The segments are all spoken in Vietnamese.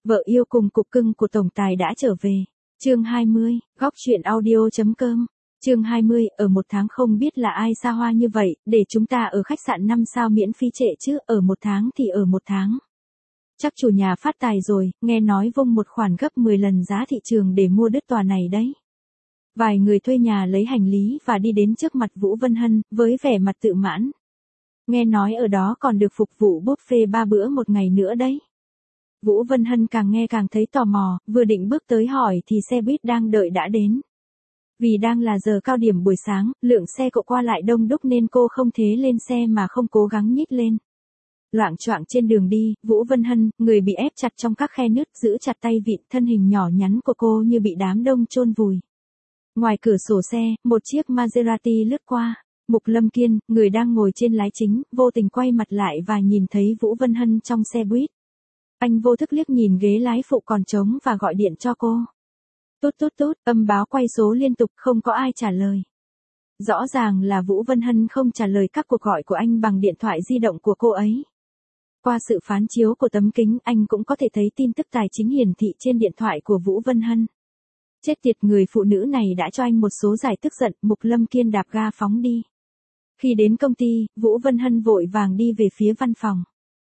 Vợ yêu cùng cục cưng của tổng tài đã trở về. Chương 20, góc truyện audio.com. Chương 20, ở một tháng không biết là ai xa hoa như vậy, để chúng ta ở khách sạn 5 sao miễn phí trệ chứ, ở một tháng thì ở một tháng. Chắc chủ nhà phát tài rồi, nghe nói vung một khoản gấp 10 lần giá thị trường để mua đứt tòa này đấy. Vài người thuê nhà lấy hành lý và đi đến trước mặt Vũ Vân Hân, với vẻ mặt tự mãn. Nghe nói ở đó còn được phục vụ buffet 3 bữa một ngày nữa đấy. Vũ Vân Hân càng nghe càng thấy tò mò, vừa định bước tới hỏi thì xe buýt đang đợi đã đến. Vì đang là giờ cao điểm buổi sáng, lượng xe cộ qua lại đông đúc nên cô không thế lên xe mà không cố gắng nhích lên. Loạng choạng trên đường đi, Vũ Vân Hân, người bị ép chặt trong các khe nứt, giữ chặt tay vịn, thân hình nhỏ nhắn của cô như bị đám đông chôn vùi. Ngoài cửa sổ xe, một chiếc Maserati lướt qua. Mục Lâm Kiên, người đang ngồi trên lái chính, vô tình quay mặt lại và nhìn thấy Vũ Vân Hân trong xe buýt. Anh vô thức liếc nhìn ghế lái phụ còn trống và gọi điện cho cô. Tút tút tút, âm báo quay số liên tục, không có ai trả lời. Rõ ràng là Vũ Vân Hân không trả lời các cuộc gọi của anh bằng điện thoại di động của cô ấy. Qua sự phán chiếu của tấm kính, anh cũng có thể thấy tin tức tài chính hiển thị trên điện thoại của Vũ Vân Hân. Chết tiệt, người phụ nữ này đã cho anh một số giải tức giận. Mục Lâm Kiên đạp ga phóng đi. Khi đến công ty, Vũ Vân Hân vội vàng đi về phía văn phòng.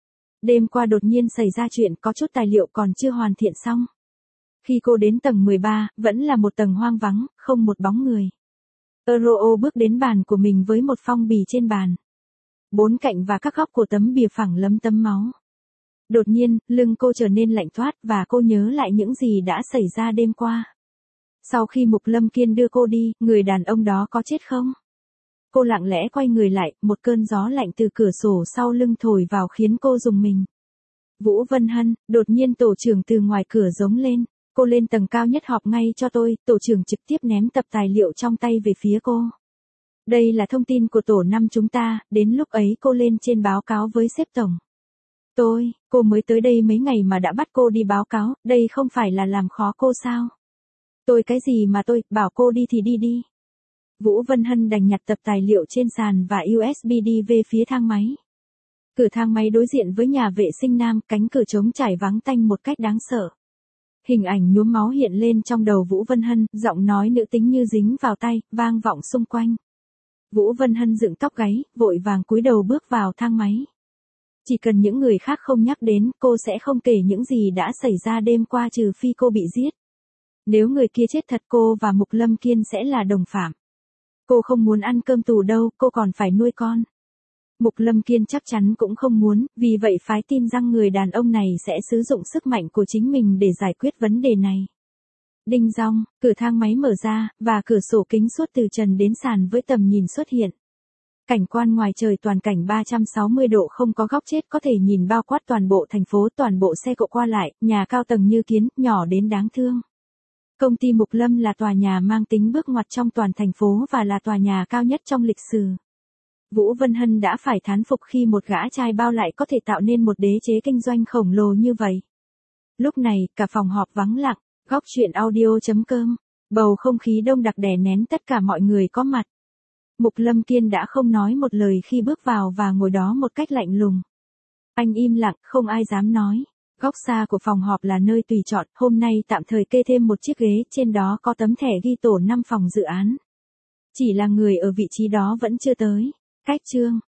Đêm qua đột nhiên xảy ra chuyện, có chút tài liệu còn chưa hoàn thiện xong. Khi cô đến tầng 13, vẫn là một tầng hoang vắng, không một bóng người. Euro bước đến bàn của mình với một phong bì trên bàn. Bốn cạnh và các góc của tấm bìa phẳng lấm tấm máu. Đột nhiên, lưng cô trở nên lạnh toát và cô nhớ lại những gì đã xảy ra đêm qua. Sau khi Mục Lâm Kiên đưa cô đi, người đàn ông đó có chết không? Cô lặng lẽ quay người lại, một cơn gió lạnh từ cửa sổ sau lưng thổi vào khiến cô rùng mình. Vũ Vân Hân, đột nhiên tổ trưởng từ ngoài cửa giống lên. Cô lên tầng cao nhất họp ngay cho tôi. Tổ trưởng trực tiếp ném tập tài liệu trong tay về phía cô. Đây là thông tin của tổ 5 chúng ta, đến lúc ấy cô lên trên báo cáo với sếp tổng. Cô mới tới đây mấy ngày mà đã bắt cô đi báo cáo, đây không phải là làm khó cô sao? Cái gì mà bảo cô đi thì đi đi. Vũ Vân Hân đành nhặt tập tài liệu trên sàn và USB đi về phía thang máy. Cửa thang máy đối diện với nhà vệ sinh nam, cánh cửa trống trải vắng tanh một cách đáng sợ. Hình ảnh nhuốm máu hiện lên trong đầu Vũ Vân Hân, giọng nói nữ tính như dính vào tay, vang vọng xung quanh. Vũ Vân Hân dựng tóc gáy, vội vàng cúi đầu bước vào thang máy. Chỉ cần những người khác không nhắc đến, cô sẽ không kể những gì đã xảy ra đêm qua trừ phi cô bị giết. Nếu người kia chết thật, cô và Mục Lâm Kiên sẽ là đồng phạm. Cô không muốn ăn cơm tù đâu, cô còn phải nuôi con. Mục Lâm Kiên chắc chắn cũng không muốn, vì vậy phái tin rằng người đàn ông này sẽ sử dụng sức mạnh của chính mình để giải quyết vấn đề này. Đinh dong, cửa thang máy mở ra, và cửa sổ kính suốt từ trần đến sàn với tầm nhìn xuất hiện. Cảnh quan ngoài trời toàn cảnh 360 độ không có góc chết, có thể nhìn bao quát toàn bộ thành phố, toàn bộ xe cộ qua lại, nhà cao tầng như kiến, nhỏ đến đáng thương. Công ty Mục Lâm là tòa nhà mang tính bước ngoặt trong toàn thành phố và là tòa nhà cao nhất trong lịch sử. Vũ Vân Hân đã phải thán phục khi một gã trai bao lại có thể tạo nên một đế chế kinh doanh khổng lồ như vậy. Lúc này, cả phòng họp vắng lặng, góc truyện audio.com, bầu không khí đông đặc đè nén tất cả mọi người có mặt. Mục Lâm Kiên đã không nói một lời khi bước vào và ngồi đó một cách lạnh lùng. Anh im lặng, không ai dám nói. Góc xa của phòng họp là nơi tùy chọn, hôm nay tạm thời kê thêm một chiếc ghế, trên đó có tấm thẻ ghi tổ 5 phòng dự án. Chỉ là người ở vị trí đó vẫn chưa tới. Cách chương.